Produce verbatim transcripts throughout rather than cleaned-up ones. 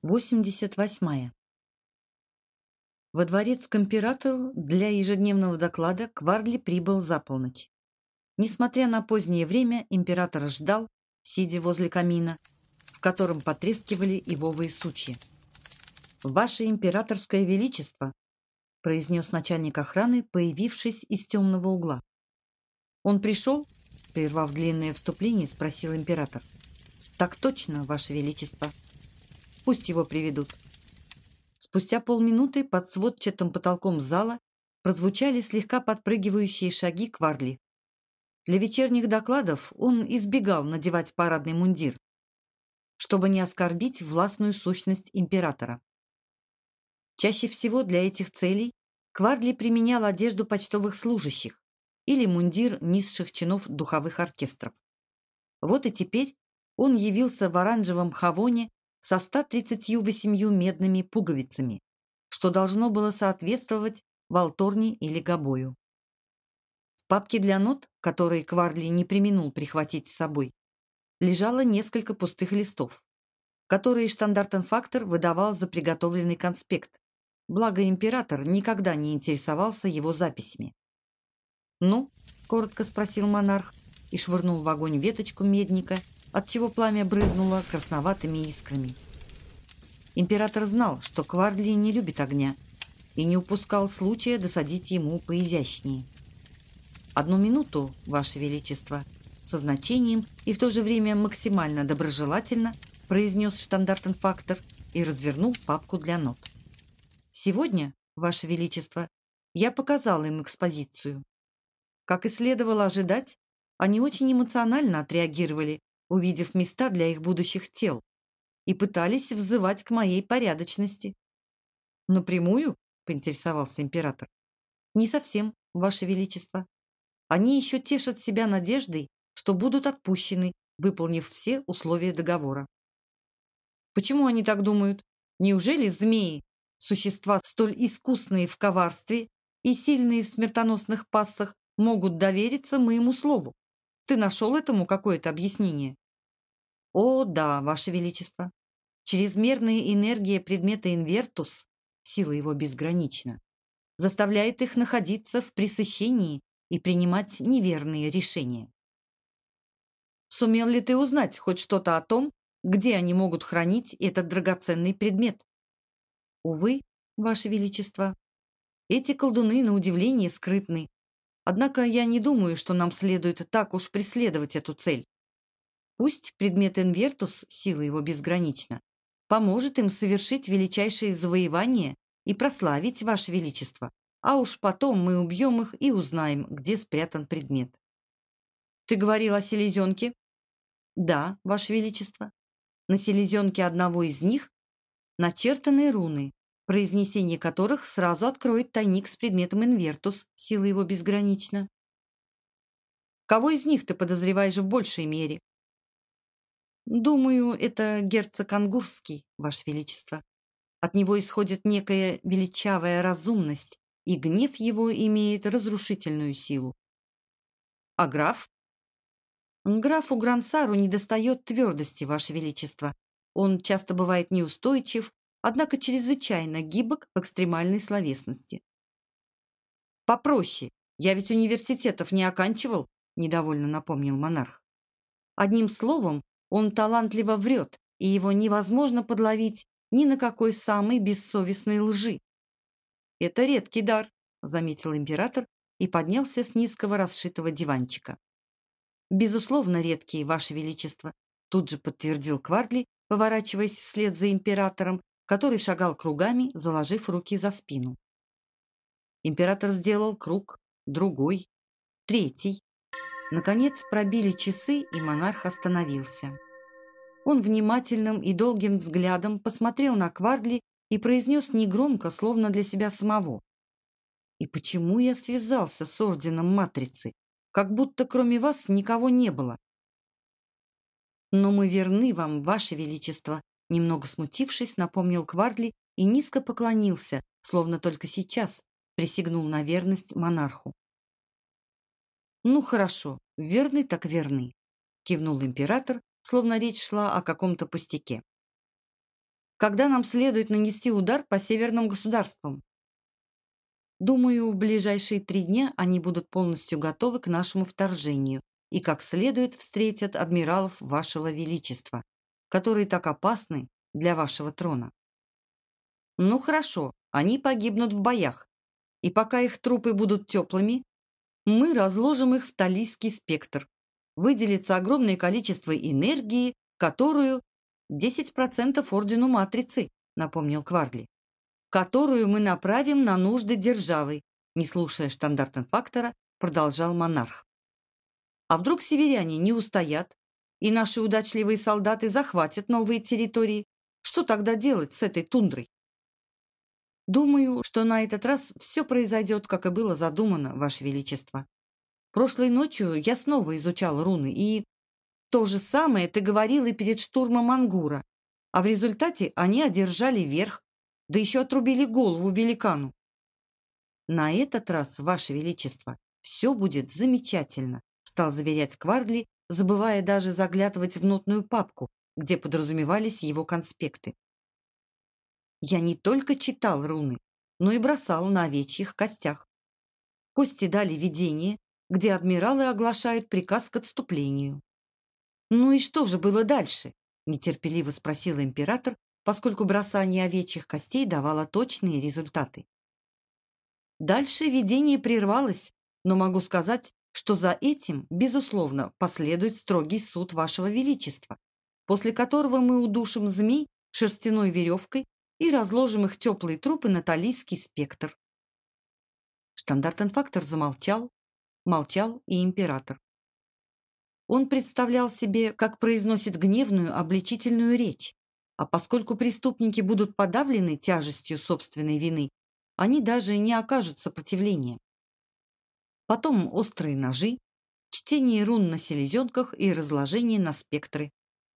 восемьдесят восьмая. Во дворец к императору для ежедневного доклада Квардли прибыл за полночь. Несмотря на позднее время, император ждал, сидя возле камина, в котором потрескивали ивовые сучья. «Ваше императорское величество», — произнес начальник охраны, появившись из темного угла. «Он пришел?» — прервав длинное вступление, спросил император. «Так точно, ваше величество. Пусть его приведут». Спустя полминуты под сводчатым потолком зала прозвучали слегка подпрыгивающие шаги Квардли. Для вечерних докладов он избегал надевать парадный мундир, чтобы не оскорбить властную сущность императора. Чаще всего для этих целей Квардли применял одежду почтовых служащих или мундир низших чинов духовых оркестров. Вот и теперь он явился в оранжевом хавоне со ста тридцатью восемью медными пуговицами, что должно было соответствовать валторне или гобою. В папке для нот, которые Квардли не преминул прихватить с собой, лежало несколько пустых листов, которые штандартенфактор выдавал за приготовленный конспект, благо император никогда не интересовался его записями. «Ну?» — коротко спросил монарх и швырнул в огонь веточку медника, отчего пламя брызнуло красноватыми искрами. Император знал, что Квардли не любит огня, и не упускал случая досадить ему поизящнее. «Одну минуту, Ваше Величество», — со значением и в то же время максимально доброжелательно произнес штандартенфактор и развернул папку для нот. «Сегодня, Ваше Величество, я показал им экспозицию. Как и следовало ожидать, они очень эмоционально отреагировали, увидев места для их будущих тел, и пытались взывать к моей порядочности». «Напрямую?» — поинтересовался император. «Не совсем, Ваше Величество. Они еще тешат себя надеждой, что будут отпущены, выполнив все условия договора». «Почему они так думают? Неужели змеи, существа столь искусные в коварстве и сильные в смертоносных пассах, могут довериться моему слову? Ты нашел этому какое-то объяснение?» «О, да, Ваше Величество. Чрезмерная энергия предмета инвертус, сила его безгранична, заставляет их находиться в пресыщении и принимать неверные решения». «Сумел ли ты узнать хоть что-то о том, где они могут хранить этот драгоценный предмет?» «Увы, Ваше Величество, эти колдуны на удивление скрытны. Однако я не думаю, что нам следует так уж преследовать эту цель. Пусть предмет инвертус, сила его безгранична, поможет им совершить величайшие завоевания и прославить Ваше Величество, а уж потом мы убьем их и узнаем, где спрятан предмет». «Ты говорил о селезенке?» «Да, Ваше Величество. На селезенке одного из них начертаны руны, произнесение которых сразу откроет тайник с предметом инвертус, сила его безгранична». «Кого из них ты подозреваешь в большей мере?» «Думаю, это герцог Ангурский, Ваше Величество. От него исходит некая величавая разумность, и гнев его имеет разрушительную силу». «А граф?» «Графу Грансару недостает твердости, Ваше Величество. Он часто бывает неустойчив, однако чрезвычайно гибок в экстремальной словесности». «Попроще. Я ведь университетов не оканчивал», — недовольно напомнил монарх. «Одним словом, он талантливо врет, и его невозможно подловить ни на какой самой бессовестной лжи». «Это редкий дар», — заметил император и поднялся с низкого расшитого диванчика. «Безусловно, редкий, Ваше Величество», — тут же подтвердил Квардли, поворачиваясь вслед за императором, который шагал кругами, заложив руки за спину. Император сделал круг, другой, третий. Наконец пробили часы, и монарх остановился. Он внимательным и долгим взглядом посмотрел на Квардли и произнес негромко, словно для себя самого: «И почему я связался с орденом Матрицы? Как будто кроме вас никого не было». «Но мы верны вам, Ваше Величество», — немного смутившись, напомнил Квардли и низко поклонился, словно только сейчас присягнул на верность монарху. «Ну хорошо, верны так верны», — кивнул император, словно речь шла о каком-то пустяке. когда нам следует нанести удар по северным государствам? Думаю, в ближайшие три дня они будут полностью готовы к нашему вторжению и как следует встретят адмиралов вашего величества, которые так опасны для вашего трона. Ну хорошо, они погибнут в боях, и пока их трупы будут теплыми, мы разложим их в талийский спектр. Выделится огромное количество энергии, которую десять процентов Ордену Матрицы, напомнил Квардли, которую мы направим на нужды державы, не слушая штандартенфактора, продолжал монарх. А вдруг северяне не устоят, и наши удачливые солдаты захватят новые территории? Что тогда делать с этой тундрой? Думаю, что на этот раз все произойдет, как и было задумано, Ваше Величество. Прошлой ночью я снова изучал руны, и то же самое ты говорил и перед штурмом Ангура, а в результате они одержали верх, да еще отрубили голову великану. На этот раз, Ваше Величество, все будет замечательно, стал заверять Квардли, забывая даже заглядывать в нотную папку, где подразумевались его конспекты. Я не только читал руны, но и бросал на овечьих костях. Кости дали видение, где адмиралы оглашают приказ к отступлению. «Ну и что же было дальше?» – нетерпеливо спросил император, поскольку бросание овечьих костей давало точные результаты. Дальше видение прервалось, но могу сказать, что за этим, безусловно, последует строгий суд Вашего Величества, после которого мы удушим змей шерстяной веревкой и разложим их теплые трупы на талийский спектр. Штандартенфактор замолчал, молчал и император. Он представлял себе, как произносит гневную обличительную речь, а поскольку преступники будут подавлены тяжестью собственной вины, они даже не окажут сопротивления. Потом острые ножи, чтение рун на селезенках и разложение на спектры.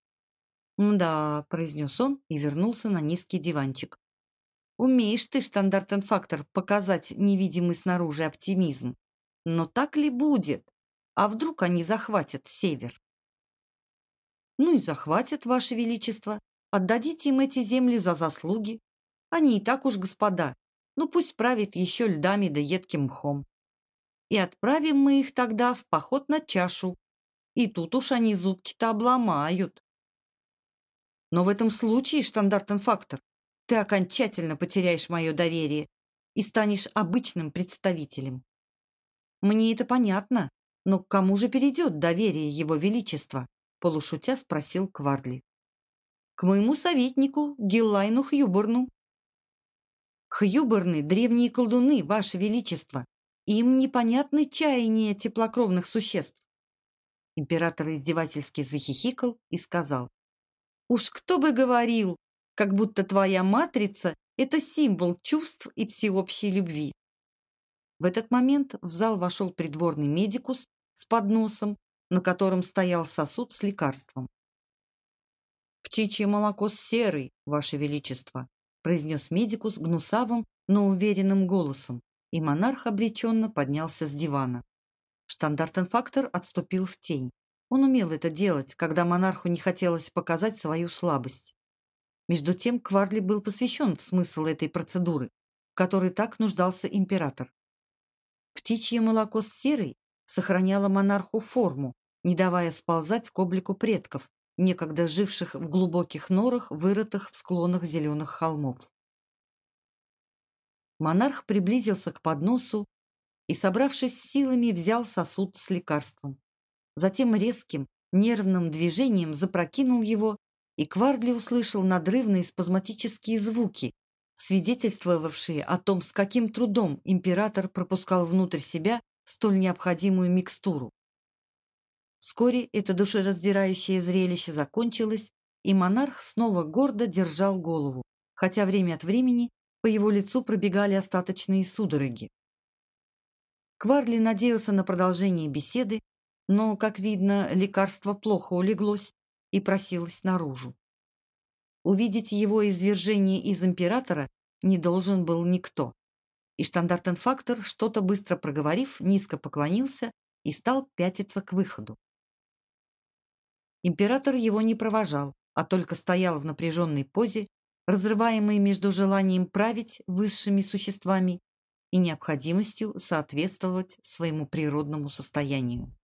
«Мда», — произнес он и вернулся на низкий диванчик. «Умеешь ты, штандартенфактор, показать невидимый снаружи оптимизм. Но так ли будет? А вдруг они захватят север?» «Ну и захватят, Ваше Величество. Отдадите им эти земли за заслуги. Они и так уж господа. Ну пусть правят еще льдами да едким мхом. И отправим мы их тогда в поход на чашу. И тут уж они зубки-то обломают. Но в этом случае, штандартенфактор, ты окончательно потеряешь мое доверие и станешь обычным представителем. Мне это понятно, но к кому же перейдет доверие Его Величества?» полушутя спросил Квардли. «К моему советнику Гиллайну Хьюборну». «Хьюборны — древние колдуны, Ваше Величество. Им непонятны чаяния теплокровных существ». Император издевательски захихикал и сказал: «Уж кто бы говорил, как будто твоя матрица – это символ чувств и всеобщей любви». В этот момент в зал вошел придворный медикус с подносом, на котором стоял сосуд с лекарством. «Птичье молоко с серой, Ваше Величество», – произнес медикус гнусавым, но уверенным голосом, и монарх обреченно поднялся с дивана. Штандартенфактор отступил в тень. Он умел это делать, когда монарху не хотелось показать свою слабость. Между тем Квардли был посвящен в смысл этой процедуры, в которой так нуждался император. Птичье молоко с серой сохраняло монарху форму, не давая сползать к облику предков, некогда живших в глубоких норах, вырытых в склонах зеленых холмов. Монарх приблизился к подносу и, собравшись с силами, взял сосуд с лекарством. Затем резким, нервным движением запрокинул его, и Квардли услышал надрывные спазматические звуки, свидетельствовавшие о том, с каким трудом император пропускал внутрь себя столь необходимую микстуру. Вскоре это душераздирающее зрелище закончилось, и монарх снова гордо держал голову, хотя время от времени по его лицу пробегали остаточные судороги. Квардли надеялся на продолжение беседы, но, как видно, лекарство плохо улеглось и просилось наружу. Увидеть его извержение из императора не должен был никто, и штандартенфактор, что-то быстро проговорив, низко поклонился и стал пятиться к выходу. Император его не провожал, а только стоял в напряженной позе, разрываемый между желанием править высшими существами и необходимостью соответствовать своему природному состоянию.